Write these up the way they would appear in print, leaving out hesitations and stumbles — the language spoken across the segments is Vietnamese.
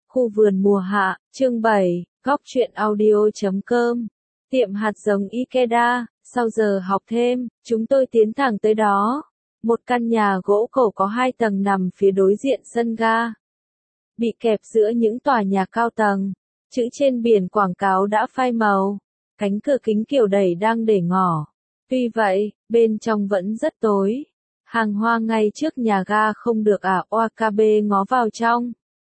Khu vườn mùa hạ, chương 7, góc truyện audio.com. Tiệm hạt giống Ikeda, sau giờ học thêm, chúng tôi tiến thẳng tới đó. Một căn nhà gỗ cổ có 2 tầng nằm phía đối diện sân ga. Bị kẹp giữa những tòa nhà cao tầng. Chữ trên biển quảng cáo đã phai màu. Cánh cửa kính kiểu đẩy đang để ngỏ. Tuy vậy, bên trong vẫn rất tối. Hàng hoa ngay trước nhà ga không được Wakabe ngó vào trong.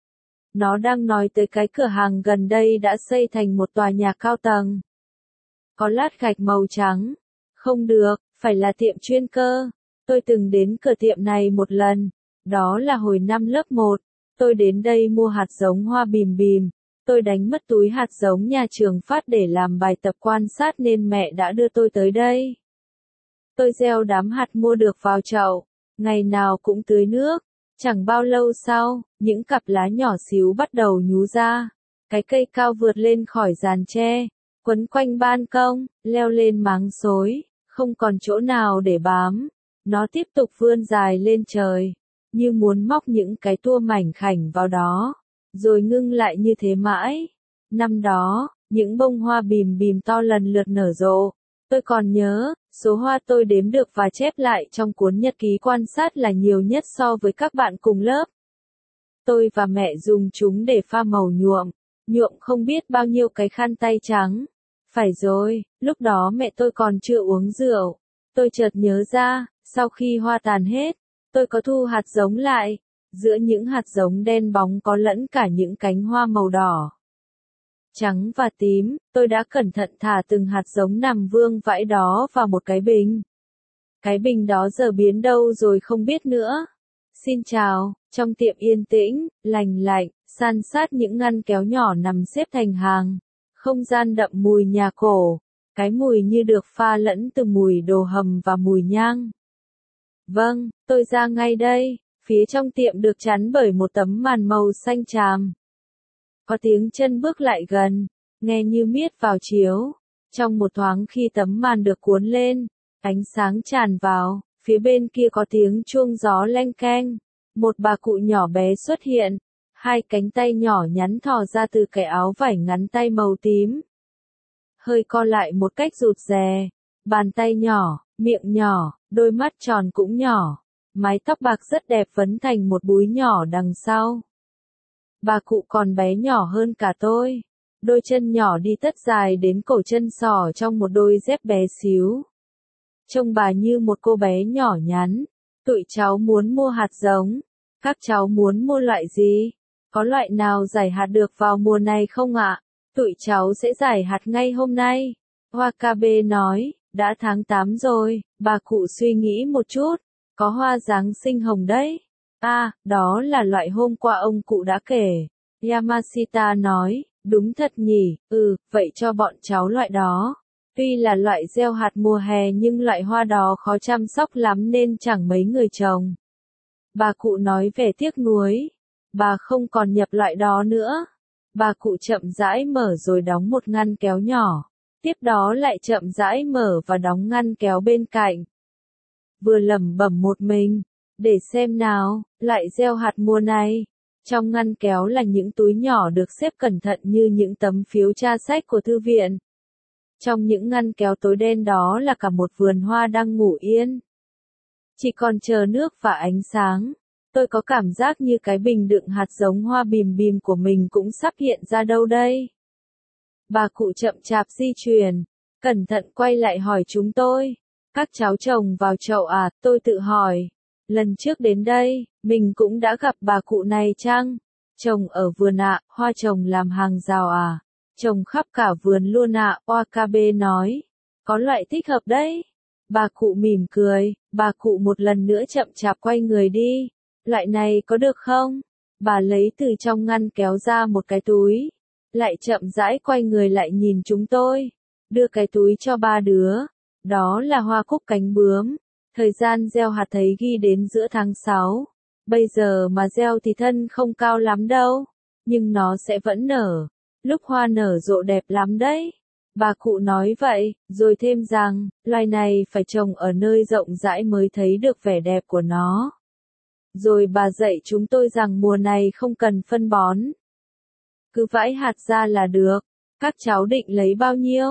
Nó đang nói tới cái cửa hàng gần đây đã xây thành một tòa nhà cao tầng. Có lát gạch màu trắng. Không được, phải là tiệm chuyên cơ. Tôi từng đến cửa tiệm này một lần. Đó là hồi năm lớp 1. Tôi đến đây mua hạt giống hoa bìm bìm. Tôi đánh mất túi hạt giống nhà trường phát để làm bài tập quan sát nên mẹ đã đưa tôi tới đây. Tôi gieo đám hạt mua được vào chậu. Ngày nào cũng tưới nước. Chẳng bao lâu sau, những cặp lá nhỏ xíu bắt đầu nhú ra. Cái cây cao vượt lên khỏi giàn tre, quấn quanh ban công, leo lên máng xối, không còn chỗ nào để bám. Nó tiếp tục vươn dài lên trời, như muốn móc những cái tua mảnh khảnh vào đó, rồi ngưng lại như thế mãi. Năm đó, những bông hoa bìm bìm to lần lượt nở rộ. Tôi còn nhớ, số hoa tôi đếm được và chép lại trong cuốn nhật ký quan sát là nhiều nhất so với các bạn cùng lớp. Tôi và mẹ dùng chúng để pha màu nhuộm không biết bao nhiêu cái khăn tay trắng. Phải rồi, lúc đó mẹ tôi còn chưa uống rượu. Tôi chợt nhớ ra, sau khi hoa tàn hết, tôi có thu hạt giống lại. Giữa những hạt giống đen bóng có lẫn cả những cánh hoa màu đỏ, trắng và tím, tôi đã cẩn thận thả từng hạt giống nằm vương vãi đó vào một cái bình. Cái bình đó giờ biến đâu rồi không biết nữa. Xin chào, trong tiệm yên tĩnh, lành lạnh, san sát những ngăn kéo nhỏ nằm xếp thành hàng. Không gian đậm mùi nhà cổ, cái mùi như được pha lẫn từ mùi đồ hầm và mùi nhang. Vâng, tôi ra ngay đây, phía trong tiệm được chắn bởi một tấm màn màu xanh tràm. Có tiếng chân bước lại gần, nghe như miết vào chiếu. Trong một thoáng khi tấm màn được cuốn lên, ánh sáng tràn vào, phía bên kia có tiếng chuông gió leng keng. Một bà cụ nhỏ bé xuất hiện, 2 cánh tay nhỏ nhắn thò ra từ cái áo vải ngắn tay màu tím. Hơi co lại một cách rụt rè, bàn tay nhỏ, miệng nhỏ, đôi mắt tròn cũng nhỏ, mái tóc bạc rất đẹp vấn thành một búi nhỏ đằng sau. Bà cụ còn bé nhỏ hơn cả tôi. Đôi chân nhỏ đi tất dài đến cổ chân sò trong một đôi dép bé xíu. Trông bà như một cô bé nhỏ nhắn. Tụi cháu muốn mua hạt giống. Các cháu muốn mua loại gì? Có loại nào giải hạt được vào mùa này không ạ? Tụi cháu sẽ giải hạt ngay hôm nay. Wakabe nói, đã tháng 8 rồi. Bà cụ suy nghĩ một chút. Có hoa Giáng sinh hồng đấy. Đó là loại hôm qua ông cụ đã kể. Yamashita nói, đúng thật nhỉ, vậy cho bọn cháu loại đó. Tuy là loại gieo hạt mùa hè nhưng loại hoa đó khó chăm sóc lắm nên chẳng mấy người trồng. Bà cụ nói vẻ tiếc nuối. Bà không còn nhập loại đó nữa. Bà cụ chậm rãi mở rồi đóng một ngăn kéo nhỏ. Tiếp đó lại chậm rãi mở và đóng ngăn kéo bên cạnh. Vừa lẩm bẩm một mình. Để xem nào, lại gieo hạt mùa này. Trong ngăn kéo là những túi nhỏ được xếp cẩn thận như những tấm phiếu tra sách của thư viện. Trong những ngăn kéo tối đen đó là cả một vườn hoa đang ngủ yên. Chỉ còn chờ nước và ánh sáng. Tôi có cảm giác như cái bình đựng hạt giống hoa bìm bìm của mình cũng sắp hiện ra đâu đây. Bà cụ chậm chạp di chuyển, cẩn thận quay lại hỏi chúng tôi. Các cháu trồng vào chậu à? Tôi tự hỏi. Lần trước đến đây, mình cũng đã gặp bà cụ này chăng? Trồng ở vườn ạ, hoa trồng làm hàng rào à? Trồng khắp cả vườn luôn ạ, Wakabe nói. Có loại thích hợp đấy. Bà cụ mỉm cười, bà cụ một lần nữa chậm chạp quay người đi. Loại này có được không? Bà lấy từ trong ngăn kéo ra một cái túi. Lại chậm rãi quay người lại nhìn chúng tôi. Đưa cái túi cho 3 đứa. Đó là hoa cúc cánh bướm. Thời gian gieo hạt thấy ghi đến giữa tháng 6. Bây giờ mà gieo thì thân không cao lắm đâu. Nhưng nó sẽ vẫn nở. Lúc hoa nở rộ đẹp lắm đấy. Bà cụ nói vậy, rồi thêm rằng, loài này phải trồng ở nơi rộng rãi mới thấy được vẻ đẹp của nó. Rồi bà dạy chúng tôi rằng mùa này không cần phân bón. cứ vãi hạt ra là được. Các cháu định lấy bao nhiêu?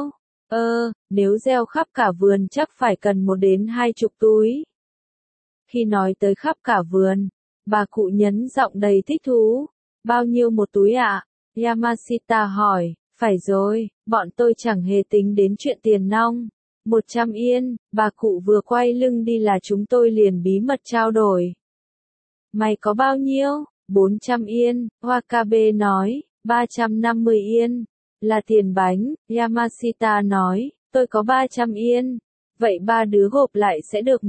Nếu gieo khắp cả vườn chắc phải cần 1 đến 20 túi. Khi nói tới khắp cả vườn, bà cụ nhấn giọng đầy thích thú. Bao nhiêu một túi ạ? Yamashita hỏi. Phải rồi, bọn tôi chẳng hề tính đến chuyện tiền nong. 100 yên, bà cụ vừa quay lưng đi là chúng tôi liền bí mật trao đổi. Mày có bao nhiêu? 400 yên, Wakabe nói. 350 yên, là tiền bánh, Yamashita nói. Tôi có 300 yên. Vậy 3 đứa gộp lại sẽ được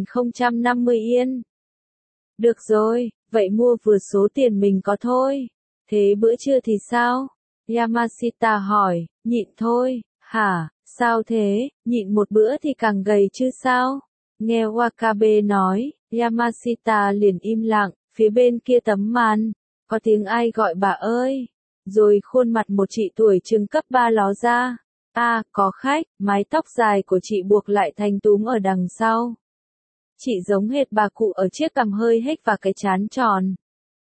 1050 yên. Được rồi, vậy mua vừa số tiền mình có thôi. Thế bữa trưa thì sao? Yamashita hỏi. Nhịn thôi. Hả, sao thế? Nhịn một bữa thì càng gầy chứ sao? Nghe Wakabe nói, Yamashita liền im lặng. Phía bên kia tấm màn, có tiếng ai gọi bà ơi. Rồi khuôn mặt một chị tuổi trường cấp 3 ló ra. Có khách, mái tóc dài của chị buộc lại thành túm ở đằng sau. Chị giống hệt bà cụ ở chiếc cằm hơi hếch và cái trán tròn.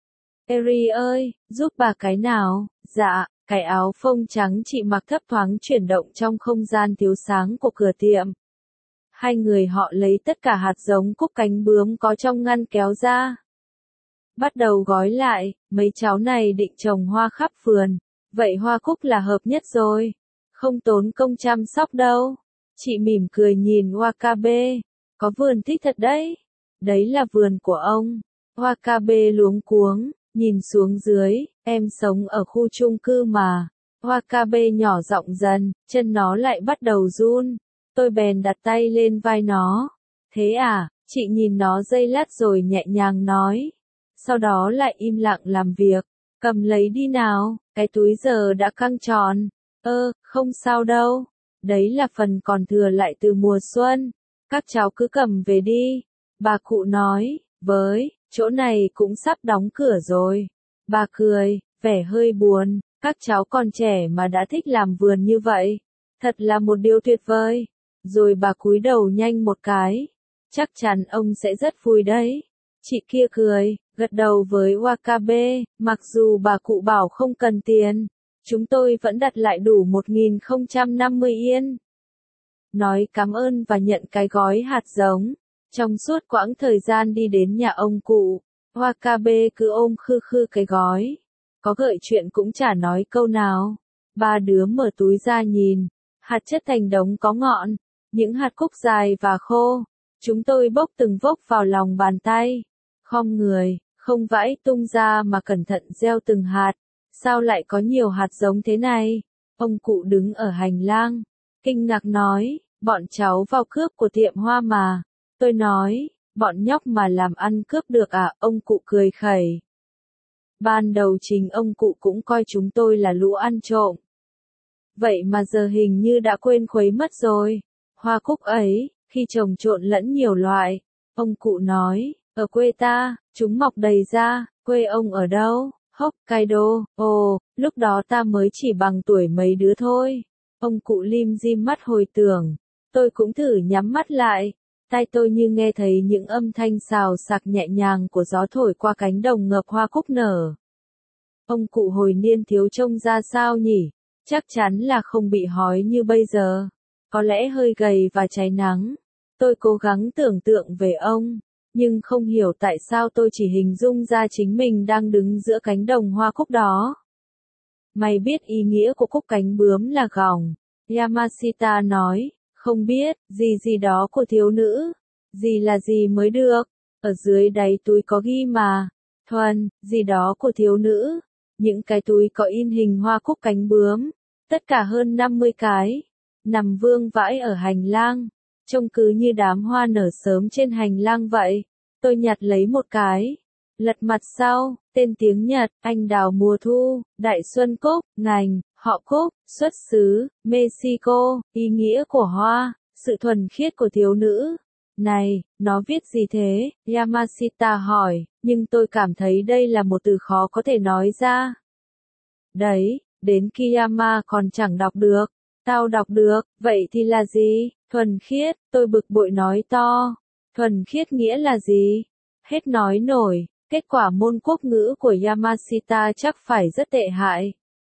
Eri ơi, giúp bà cái nào? Dạ, cái áo phông trắng chị mặc thấp thoáng chuyển động trong không gian thiếu sáng của cửa tiệm. Hai người họ lấy tất cả hạt giống cúc cánh bướm có trong ngăn kéo ra. Bắt đầu gói lại, mấy cháu này định trồng hoa khắp vườn. Vậy hoa cúc là hợp nhất rồi. Không tốn công chăm sóc đâu. Chị mỉm cười nhìn Wakabe. Có vườn thích thật đấy. Đấy là vườn của ông. Wakabe luống cuống, nhìn xuống dưới, em sống ở khu chung cư mà. Wakabe nhỏ giọng dần, chân nó lại bắt đầu run. Tôi bèn đặt tay lên vai nó. Thế à, chị nhìn nó giây lát rồi nhẹ nhàng nói. Sau đó lại im lặng làm việc. Cầm lấy đi nào, cái túi giờ đã căng tròn. Không sao đâu. Đấy là phần còn thừa lại từ mùa xuân. Các cháu cứ cầm về đi. Bà cụ nói, chỗ này cũng sắp đóng cửa rồi. Bà cười, vẻ hơi buồn. Các cháu còn trẻ mà đã thích làm vườn như vậy. Thật là một điều tuyệt vời. Rồi bà cúi đầu nhanh một cái. Chắc chắn ông sẽ rất vui đấy. Chị kia cười, gật đầu với Wakabe, mặc dù bà cụ bảo không cần tiền. Chúng tôi vẫn đặt lại đủ 1050 yên. Nói cảm ơn và nhận cái gói hạt giống. Trong suốt quãng thời gian đi đến nhà ông cụ, Wakabe cứ ôm khư khư cái gói. Có gợi chuyện cũng chả nói câu nào. Ba đứa mở túi ra nhìn. Hạt chất thành đống có ngọn. Những hạt cúc dài và khô. Chúng tôi bốc từng vốc vào lòng bàn tay. Khom người, không vãi tung ra mà cẩn thận gieo từng hạt. Sao lại có nhiều hạt giống thế này? Ông cụ đứng ở hành lang. Kinh ngạc nói, bọn cháu vào cướp của tiệm hoa mà. Tôi nói, bọn nhóc mà làm ăn cướp được à? Ông cụ cười khẩy. Ban đầu chính ông cụ cũng coi chúng tôi là lũ ăn trộm. Vậy mà giờ hình như đã quên khuấy mất rồi. Hoa cúc ấy, khi trồng trộn lẫn nhiều loại. Ông cụ nói, ở quê ta, chúng mọc đầy ra. Quê ông ở đâu? Hokkaido. Ồ, lúc đó ta mới chỉ bằng tuổi mấy đứa thôi. Ông cụ lim dim mắt hồi tưởng. Tôi cũng thử nhắm mắt lại. Tai tôi như nghe thấy những âm thanh xào xạc nhẹ nhàng của gió thổi qua cánh đồng ngập hoa cúc nở. Ông cụ hồi niên thiếu trông ra sao nhỉ? Chắc chắn là không bị hói như bây giờ. Có lẽ hơi gầy và cháy nắng. Tôi cố gắng tưởng tượng về ông. Nhưng không hiểu tại sao tôi chỉ hình dung ra chính mình đang đứng giữa cánh đồng hoa cúc đó. Mày biết ý nghĩa của cúc cánh bướm là gòng. Yamashita nói, không biết, gì đó của thiếu nữ. Gì là gì mới được. Ở dưới đáy túi có ghi mà. Thuần, gì đó của thiếu nữ. Những cái túi có in hình hoa cúc cánh bướm. Tất cả hơn 50 cái. Nằm vương vãi ở hành lang. Trông cứ như đám hoa nở sớm trên hành lang vậy. Tôi nhặt lấy một cái. Lật mặt sau, tên tiếng Nhật, anh đào mùa thu, đại xuân cúc, ngành, họ cúc, xuất xứ, Mexico, ý nghĩa của hoa, sự thuần khiết của thiếu nữ. Này, nó viết gì thế? Yamashita hỏi, nhưng tôi cảm thấy đây là một từ khó có thể nói ra. Đấy, đến Kiyama còn chẳng đọc được. Tao đọc được, vậy thì là gì? Thuần khiết, tôi bực bội nói to. Thuần khiết nghĩa là gì? Hết nói nổi, kết quả môn quốc ngữ của Yamashita chắc phải rất tệ hại.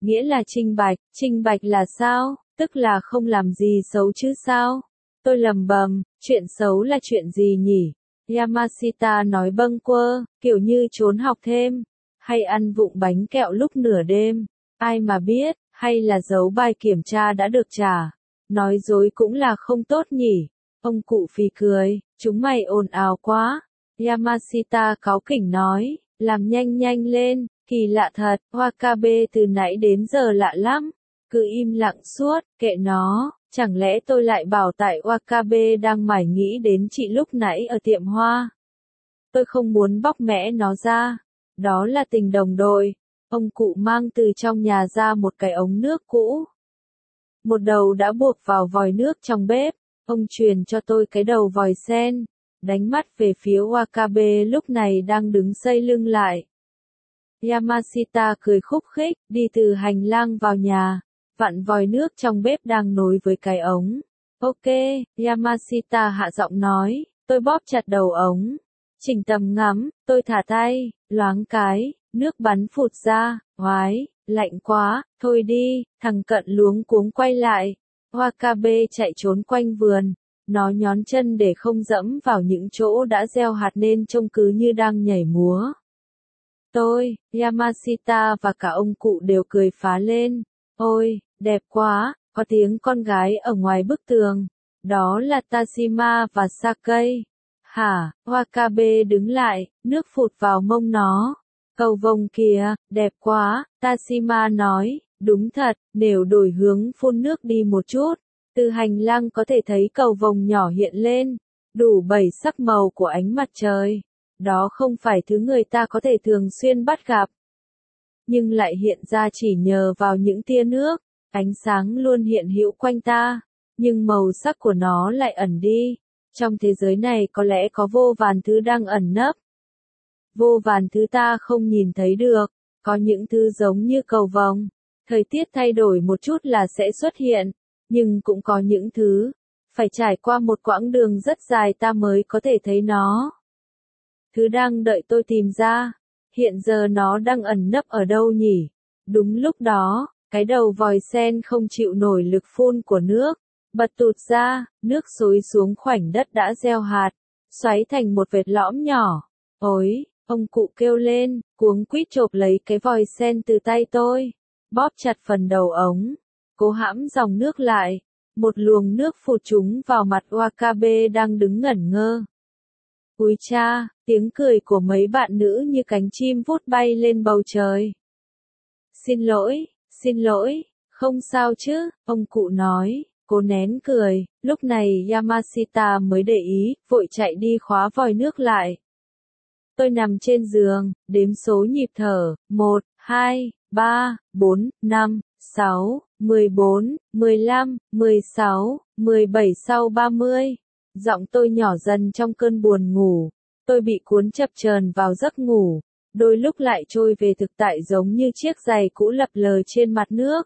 Nghĩa là trinh bạch là sao? Tức là không làm gì xấu chứ sao? Tôi lầm bầm, chuyện xấu là chuyện gì nhỉ? Yamashita nói bâng quơ, kiểu như trốn học thêm, hay ăn vụng bánh kẹo lúc nửa đêm, ai mà biết, hay là giấu bài kiểm tra đã được trả. Nói dối cũng là không tốt nhỉ. Ông cụ phì cười, chúng mày ồn ào quá. Yamashita cáu kỉnh nói, làm nhanh nhanh lên, kỳ lạ thật, Wakabe từ nãy đến giờ lạ lắm. Cứ im lặng suốt, kệ nó, chẳng lẽ tôi lại bảo tại Wakabe đang mải nghĩ đến chị lúc nãy ở tiệm hoa. Tôi không muốn bóc mẽ nó ra. Đó là tình đồng đội. Ông cụ mang từ trong nhà ra một cái ống nước cũ. Một đầu đã buộc vào vòi nước trong bếp. Ông truyền cho tôi cái đầu vòi sen. Đánh mắt về phía Wakabe lúc này đang đứng xây lưng lại. Yamashita cười khúc khích, đi từ hành lang vào nhà. Vặn vòi nước trong bếp đang nối với cái ống. Ok, Yamashita hạ giọng nói, tôi bóp chặt đầu ống. Chỉnh tầm ngắm, tôi thả tay, loáng cái, nước bắn phụt ra, oái, lạnh quá, thôi đi, thằng Cận luống cuống quay lại. Wakabe chạy trốn quanh vườn, nó nhón chân để không dẫm vào những chỗ đã gieo hạt nên trông cứ như đang nhảy múa. Tôi, Yamashita và cả ông cụ đều cười phá lên. Ôi, đẹp quá, có tiếng con gái ở ngoài bức tường. Đó là Tashima và Sakai. Hả, Wakabe đứng lại, nước phụt vào mông nó. Cầu vồng kìa, đẹp quá, Tashima nói, đúng thật, nếu đổi hướng phun nước đi một chút. Từ hành lang có thể thấy cầu vồng nhỏ hiện lên, đủ 7 sắc màu của ánh mặt trời. Đó không phải thứ người ta có thể thường xuyên bắt gặp. Nhưng lại hiện ra chỉ nhờ vào những tia nước, ánh sáng luôn hiện hữu quanh ta, nhưng màu sắc của nó lại ẩn đi. Trong thế giới này có lẽ có vô vàn thứ đang ẩn nấp. Vô vàn thứ ta không nhìn thấy được, có những thứ giống như cầu vồng. Thời tiết thay đổi một chút là sẽ xuất hiện, nhưng cũng có những thứ, phải trải qua một quãng đường rất dài ta mới có thể thấy nó. Thứ đang đợi tôi tìm ra. Hiện giờ nó đang ẩn nấp ở đâu nhỉ? Đúng lúc đó, cái đầu vòi sen không chịu nổi lực phun của nước, bật tụt ra, nước xối xuống khoảnh đất đã gieo hạt, xoáy thành một vệt lõm nhỏ. Ôi, ông cụ kêu lên, cuống quýt chộp lấy cái vòi sen từ tay tôi, bóp chặt phần đầu ống, cố hãm dòng nước lại. Một luồng nước phụt trúng vào mặt Wakabe đang đứng ngẩn ngơ. Úi cha, tiếng cười của mấy bạn nữ như cánh chim vút bay lên bầu trời. Xin lỗi, không sao chứ, ông cụ nói, cố nén cười. Lúc này Yamashita mới để ý, vội chạy đi khóa vòi nước lại. Tôi nằm trên giường, đếm số nhịp thở, 1, 2, 3, 4, 5, 6, 14, 15, 16, 17 sau 30. Giọng tôi nhỏ dần trong cơn buồn ngủ. Tôi bị cuốn chập chờn vào giấc ngủ. Đôi lúc lại trôi về thực tại giống như chiếc giày cũ lập lờ trên mặt nước.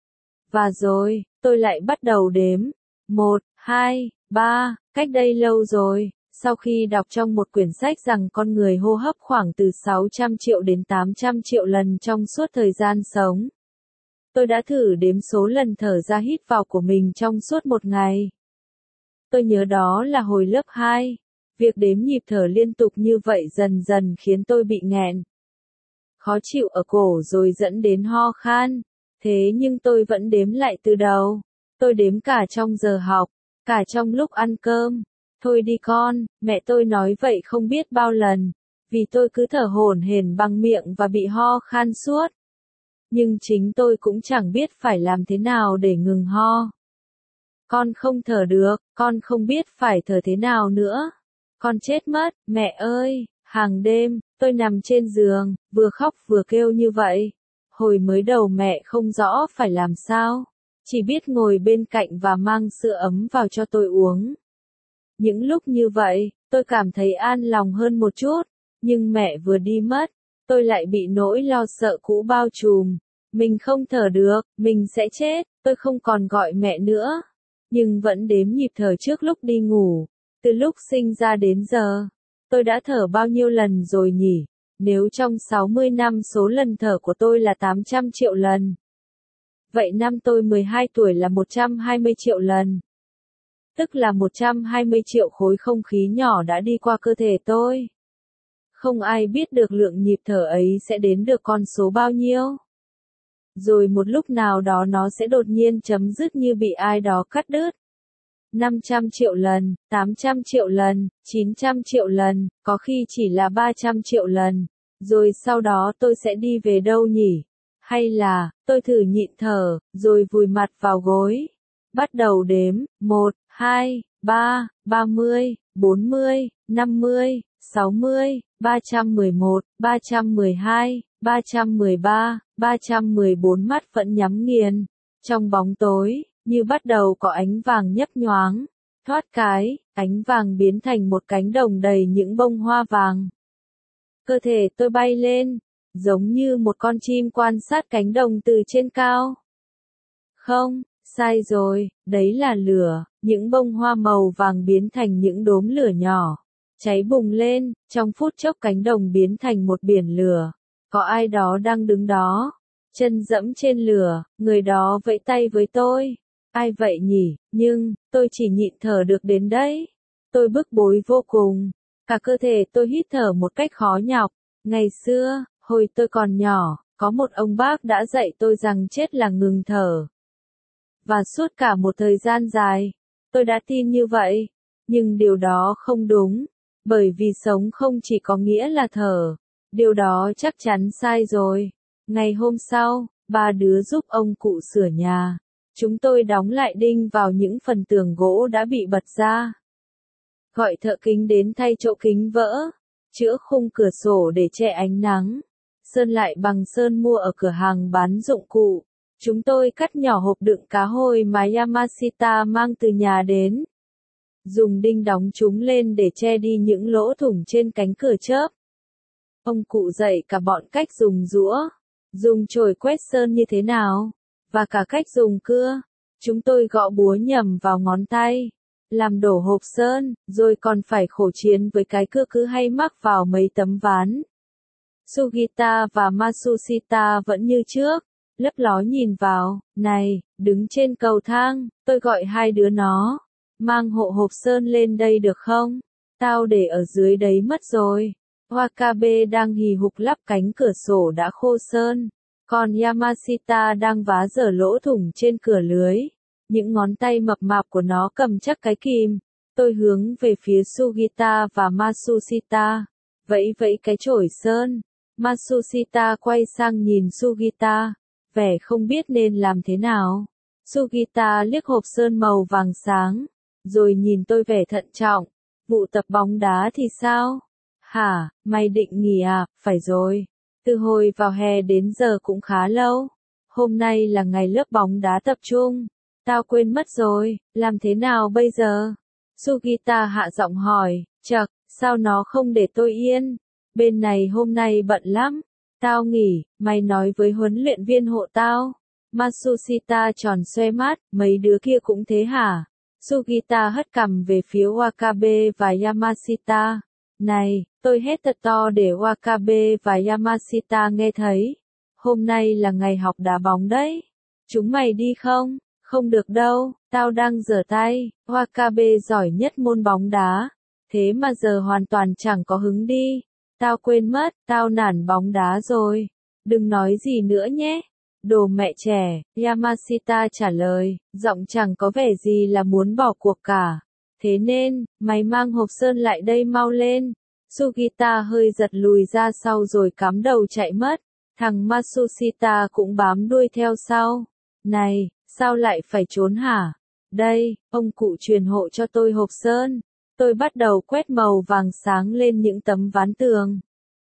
Và rồi, tôi lại bắt đầu đếm. 1, 2, 3, cách đây lâu rồi. Sau khi đọc trong một quyển sách rằng con người hô hấp khoảng từ 600 triệu đến 800 triệu lần trong suốt thời gian sống. Tôi đã thử đếm số lần thở ra hít vào của mình trong suốt một ngày. Tôi nhớ đó là hồi lớp 2. Việc đếm nhịp thở liên tục như vậy dần dần khiến tôi bị nghẹn. Khó chịu ở cổ rồi dẫn đến ho khan. Thế nhưng tôi vẫn đếm lại từ đầu. Tôi đếm cả trong giờ học, cả trong lúc ăn cơm. Thôi đi con, mẹ tôi nói vậy không biết bao lần. Vì tôi cứ thở hổn hển bằng miệng và bị ho khan suốt. Nhưng chính tôi cũng chẳng biết phải làm thế nào để ngừng ho. Con không thở được, con không biết phải thở thế nào nữa. Con chết mất, mẹ ơi, hàng đêm, tôi nằm trên giường, vừa khóc vừa kêu như vậy. Hồi mới đầu mẹ không rõ phải làm sao, chỉ biết ngồi bên cạnh và mang sữa ấm vào cho tôi uống. Những lúc như vậy, tôi cảm thấy an lòng hơn một chút, nhưng mẹ vừa đi mất, tôi lại bị nỗi lo sợ cũ bao trùm. Mình không thở được, mình sẽ chết, tôi không còn gọi mẹ nữa. Nhưng vẫn đếm nhịp thở trước lúc đi ngủ. Từ lúc sinh ra đến giờ, tôi đã thở bao nhiêu lần rồi nhỉ? Nếu trong 60 năm số lần thở của tôi là 800 triệu lần, Vậy năm tôi 12 tuổi là 120 triệu lần. Tức là 120 triệu khối không khí nhỏ đã đi qua cơ thể tôi. Không ai biết được lượng nhịp thở ấy sẽ đến được con số bao nhiêu. Rồi một lúc nào đó nó sẽ đột nhiên chấm dứt như bị ai đó cắt đứt. 500 triệu lần, 800 triệu lần, 900 triệu lần, có khi chỉ là 300 triệu lần. Rồi sau đó tôi sẽ đi về đâu nhỉ? Hay là, tôi thử nhịn thở, rồi vùi mặt vào gối. Bắt đầu đếm, 1, 2, 3, 30, 40, 50, 60, 311, 312, 313, 314 mắt vẫn nhắm nghiền. Trong bóng tối, như bắt đầu có ánh vàng nhấp nhoáng. Thoát cái, ánh vàng biến thành một cánh đồng đầy những bông hoa vàng. Cơ thể tôi bay lên, giống như một con chim quan sát cánh đồng từ trên cao. Không, sai rồi, đấy là lửa, những bông hoa màu vàng biến thành những đốm lửa nhỏ. Cháy bùng lên, trong phút chốc cánh đồng biến thành một biển lửa. Có ai đó đang đứng đó, chân dẫm trên lửa, người đó vẫy tay với tôi. Ai vậy nhỉ, nhưng, tôi chỉ nhịn thở được đến đấy. Tôi bức bối vô cùng, cả cơ thể tôi hít thở một cách khó nhọc. Ngày xưa, hồi tôi còn nhỏ, có một ông bác đã dạy tôi rằng chết là ngừng thở. Và suốt cả một thời gian dài, tôi đã tin như vậy. Nhưng điều đó không đúng, bởi vì sống không chỉ có nghĩa là thở. Điều đó chắc chắn sai rồi. Ngày hôm sau, ba đứa giúp ông cụ sửa nhà. Chúng tôi đóng lại đinh vào những phần tường gỗ đã bị bật ra. Gọi thợ kính đến thay chỗ kính vỡ. Chữa khung cửa sổ để che ánh nắng. Sơn lại bằng sơn mua ở cửa hàng bán dụng cụ. Chúng tôi cắt nhỏ hộp đựng cá hồi mà Yamashita mang từ nhà đến. Dùng đinh đóng chúng lên để che đi những lỗ thủng trên cánh cửa chớp. Ông cụ dạy cả bọn cách dùng rũa, dùng chổi quét sơn như thế nào, và cả cách dùng cưa. Chúng tôi gõ búa nhầm vào ngón tay, làm đổ hộp sơn, rồi còn phải khổ chiến với cái cưa cứ hay mắc vào mấy tấm ván. Sugita và Matsushita vẫn như trước, lấp ló nhìn vào. Này, đứng trên cầu thang, tôi gọi hai đứa nó. Mang hộ hộp sơn lên đây được không? Tao để ở dưới đấy mất rồi. Wakabe đang hì hục lắp cánh cửa sổ đã khô sơn. Còn Yamashita đang vá dở lỗ thủng trên cửa lưới. Những ngón tay mập mạp của nó cầm chắc cái kìm. Tôi hướng về phía Sugita và Matsushita. Vẫy vẫy cái chổi sơn. Matsushita quay sang nhìn Sugita. Vẻ không biết nên làm thế nào. Sugita liếc hộp sơn màu vàng sáng. Rồi nhìn tôi vẻ thận trọng. Vụ tập bóng đá thì sao? Hả, mày định nghỉ à? Phải rồi. Từ hồi vào hè đến giờ cũng khá lâu. Hôm nay là ngày lớp bóng đá tập trung. Tao quên mất rồi, làm thế nào bây giờ? Sugita hạ giọng hỏi, chậc, sao nó không để tôi yên? Bên này hôm nay bận lắm. Tao nghỉ, mày nói với huấn luyện viên hộ tao. Matsushita tròn xoe mắt, mấy đứa kia cũng thế hả? Sugita hất cằm về phía Wakabe và Yamashita. Này, tôi hét thật to để Wakabe và Yamashita nghe thấy. Hôm nay là ngày học đá bóng đấy. Chúng mày đi không? Không được đâu, tao đang rửa tay. Wakabe giỏi nhất môn bóng đá. Thế mà giờ hoàn toàn chẳng có hứng đi. Tao quên mất, tao nản bóng đá rồi. Đừng nói gì nữa nhé. Đồ mẹ trẻ, Yamashita trả lời, giọng chẳng có vẻ gì là muốn bỏ cuộc cả. Thế nên, mày mang hộp sơn lại đây mau lên. Sugita hơi giật lùi ra sau rồi cắm đầu chạy mất. Thằng Matsushita cũng bám đuôi theo sau. Này, sao lại phải trốn hả? Đây, ông cụ truyền hộ cho tôi hộp sơn. Tôi bắt đầu quét màu vàng sáng lên những tấm ván tường.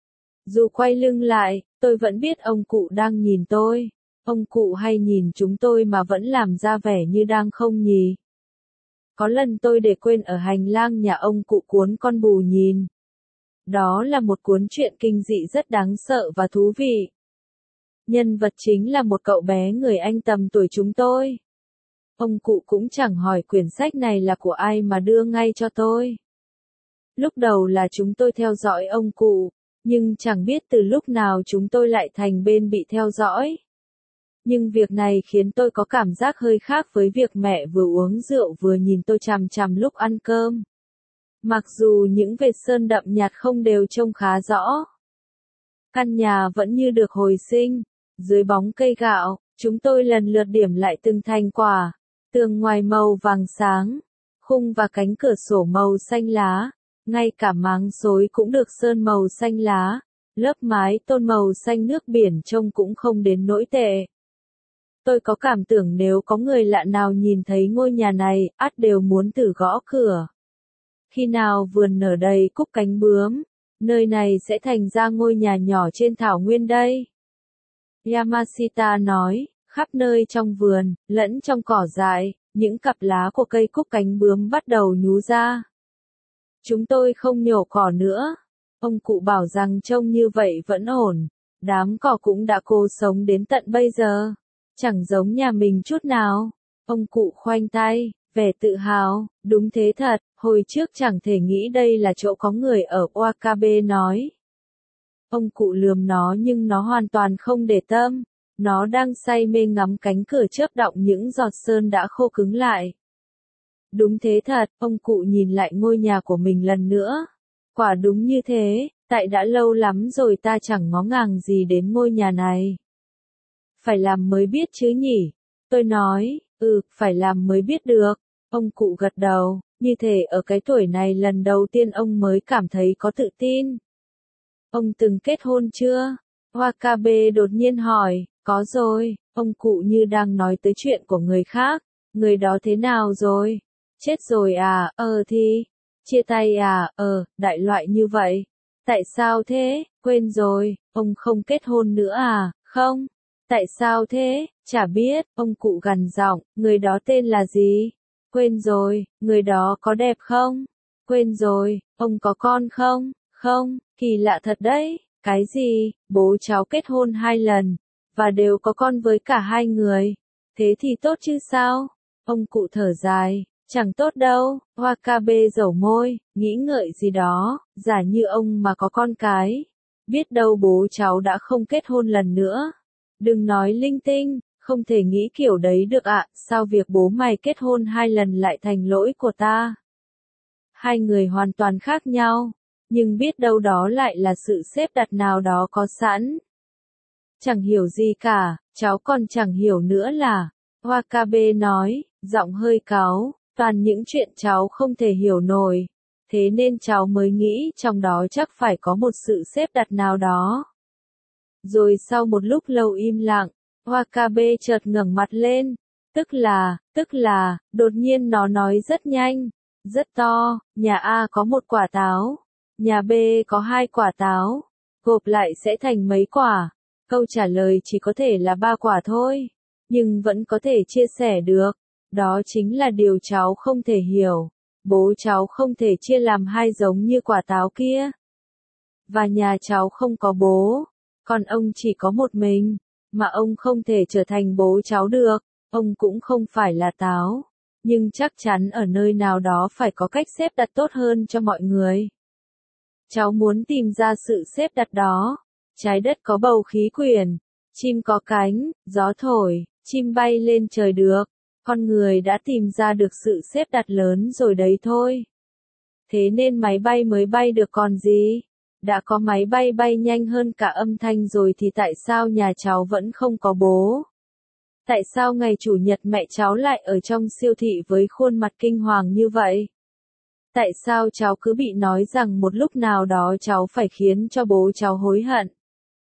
Dù quay lưng lại, tôi vẫn biết ông cụ đang nhìn tôi. Ông cụ hay nhìn chúng tôi mà vẫn làm ra vẻ như đang không nhì. Có lần tôi để quên ở hành lang nhà ông cụ cuốn Con Bù Nhìn. Đó là một cuốn truyện kinh dị rất đáng sợ và thú vị. Nhân vật chính là một cậu bé người Anh tầm tuổi chúng tôi. Ông cụ cũng chẳng hỏi quyển sách này là của ai mà đưa ngay cho tôi. Lúc đầu là chúng tôi theo dõi ông cụ, nhưng chẳng biết từ lúc nào chúng tôi lại thành bên bị theo dõi. Nhưng việc này khiến tôi có cảm giác hơi khác với việc mẹ vừa uống rượu vừa nhìn tôi chằm chằm lúc ăn cơm. Mặc dù những vệt sơn đậm nhạt không đều trông khá rõ. Căn nhà vẫn như được hồi sinh. Dưới bóng cây gạo, chúng tôi lần lượt điểm lại từng thành quả. Tường ngoài màu vàng sáng, khung và cánh cửa sổ màu xanh lá, ngay cả máng xối cũng được sơn màu xanh lá, lớp mái tôn màu xanh nước biển trông cũng không đến nỗi tệ. Tôi có cảm tưởng nếu có người lạ nào nhìn thấy ngôi nhà này, ắt đều muốn thử gõ cửa. Khi nào vườn nở đầy cúc cánh bướm, nơi này sẽ thành ra ngôi nhà nhỏ trên thảo nguyên đây. Yamashita nói, khắp nơi trong vườn, lẫn trong cỏ dại, những cặp lá của cây cúc cánh bướm bắt đầu nhú ra. Chúng tôi không nhổ cỏ nữa. Ông cụ bảo rằng trông như vậy vẫn ổn. Đám cỏ cũng đã cố sống đến tận bây giờ. Chẳng giống nhà mình chút nào. Ông cụ khoanh tay, vẻ tự hào, đúng thế thật, hồi trước chẳng thể nghĩ đây là chỗ có người ở. Wakabe nói. Ông cụ lườm nó nhưng nó hoàn toàn không để tâm. Nó đang say mê ngắm cánh cửa chớp động những giọt sơn đã khô cứng lại. Đúng thế thật, ông cụ nhìn lại ngôi nhà của mình lần nữa. Quả đúng như thế, tại đã lâu lắm rồi ta chẳng ngó ngàng gì đến ngôi nhà này. Phải làm mới biết chứ nhỉ? Tôi nói, phải làm mới biết được. Ông cụ gật đầu, như thể ở cái tuổi này lần đầu tiên ông mới cảm thấy có tự tin. Ông từng kết hôn chưa? Wakabe đột nhiên hỏi, có rồi, ông cụ như đang nói tới chuyện của người khác. Người đó thế nào rồi? Chết rồi à? Thì. Chia tay à? Đại loại như vậy. Tại sao thế? Quên rồi, ông không kết hôn nữa à? Không. Tại sao thế? Chả biết, ông cụ gằn giọng, người đó tên là gì? Quên rồi, người đó có đẹp không? Quên rồi, ông có con không? Không, kỳ lạ thật đấy. Cái gì? Bố cháu kết hôn 2 lần, và đều có con với cả 2 người. Thế thì tốt chứ sao? Ông cụ thở dài, chẳng tốt đâu. Wakabe dẩu môi, nghĩ ngợi gì đó, giả như ông mà có con cái. Biết đâu bố cháu đã không kết hôn lần nữa. Đừng nói linh tinh, không thể nghĩ kiểu đấy được ạ, sao việc bố mày kết hôn 2 lần lại thành lỗi của ta? 2 người hoàn toàn khác nhau, nhưng biết đâu đó lại là sự xếp đặt nào đó có sẵn. Chẳng hiểu gì cả, cháu còn chẳng hiểu nữa là, Wakabe nói, giọng hơi cáu, toàn những chuyện cháu không thể hiểu nổi. Thế nên cháu mới nghĩ trong đó chắc phải có một sự xếp đặt nào đó. Rồi sau một lúc lâu im lặng, Wakabe chợt ngẩng mặt lên. Tức là, đột nhiên nó nói rất nhanh, rất to, nhà A có 1 quả táo, nhà B có 2 quả táo, gộp lại sẽ thành mấy quả? Câu trả lời chỉ có thể là 3 quả thôi, nhưng vẫn có thể chia sẻ được. Đó chính là điều cháu không thể hiểu. Bố cháu không thể chia làm 2 giống như quả táo kia. Và nhà cháu không có bố, còn ông chỉ có một mình, mà ông không thể trở thành bố cháu được. Ông cũng không phải là táo, nhưng chắc chắn ở nơi nào đó phải có cách xếp đặt tốt hơn cho mọi người. Cháu muốn tìm ra sự xếp đặt đó. Trái đất có bầu khí quyển, chim có cánh, gió thổi, chim bay lên trời được. Con người đã tìm ra được sự xếp đặt lớn rồi đấy thôi. Thế nên máy bay mới bay được còn gì? Đã có máy bay bay nhanh hơn cả âm thanh rồi thì tại sao nhà cháu vẫn không có bố? Tại sao ngày Chủ nhật mẹ cháu lại ở trong siêu thị với khuôn mặt kinh hoàng như vậy? Tại sao cháu cứ bị nói rằng một lúc nào đó cháu phải khiến cho bố cháu hối hận?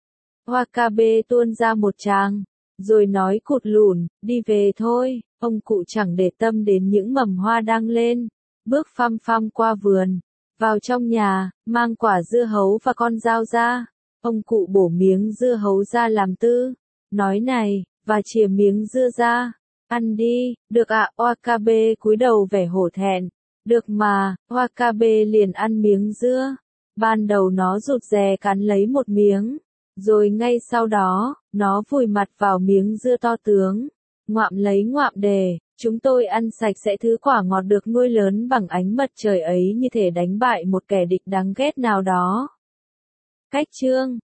Wakabe tuôn ra một tràng, rồi nói cụt lủn, đi về thôi. Ông cụ chẳng để tâm đến những mầm hoa đang lên, bước phăm phăm qua vườn, vào trong nhà, mang quả dưa hấu và con dao ra. Ông cụ bổ miếng dưa hấu ra làm tư, nói này, và chìa miếng dưa ra. Ăn đi, được ạ. Wakabe cúi đầu vẻ hổ thẹn. Được mà, Wakabe liền ăn miếng dưa. Ban đầu nó rụt rè cắn lấy một miếng, rồi ngay sau đó, nó vùi mặt vào miếng dưa to tướng. Ngoạm lấy ngoạm đề, chúng tôi ăn sạch sẽ thứ quả ngọt được nuôi lớn bằng ánh mặt trời ấy như thể đánh bại một kẻ địch đáng ghét nào đó. Cách chương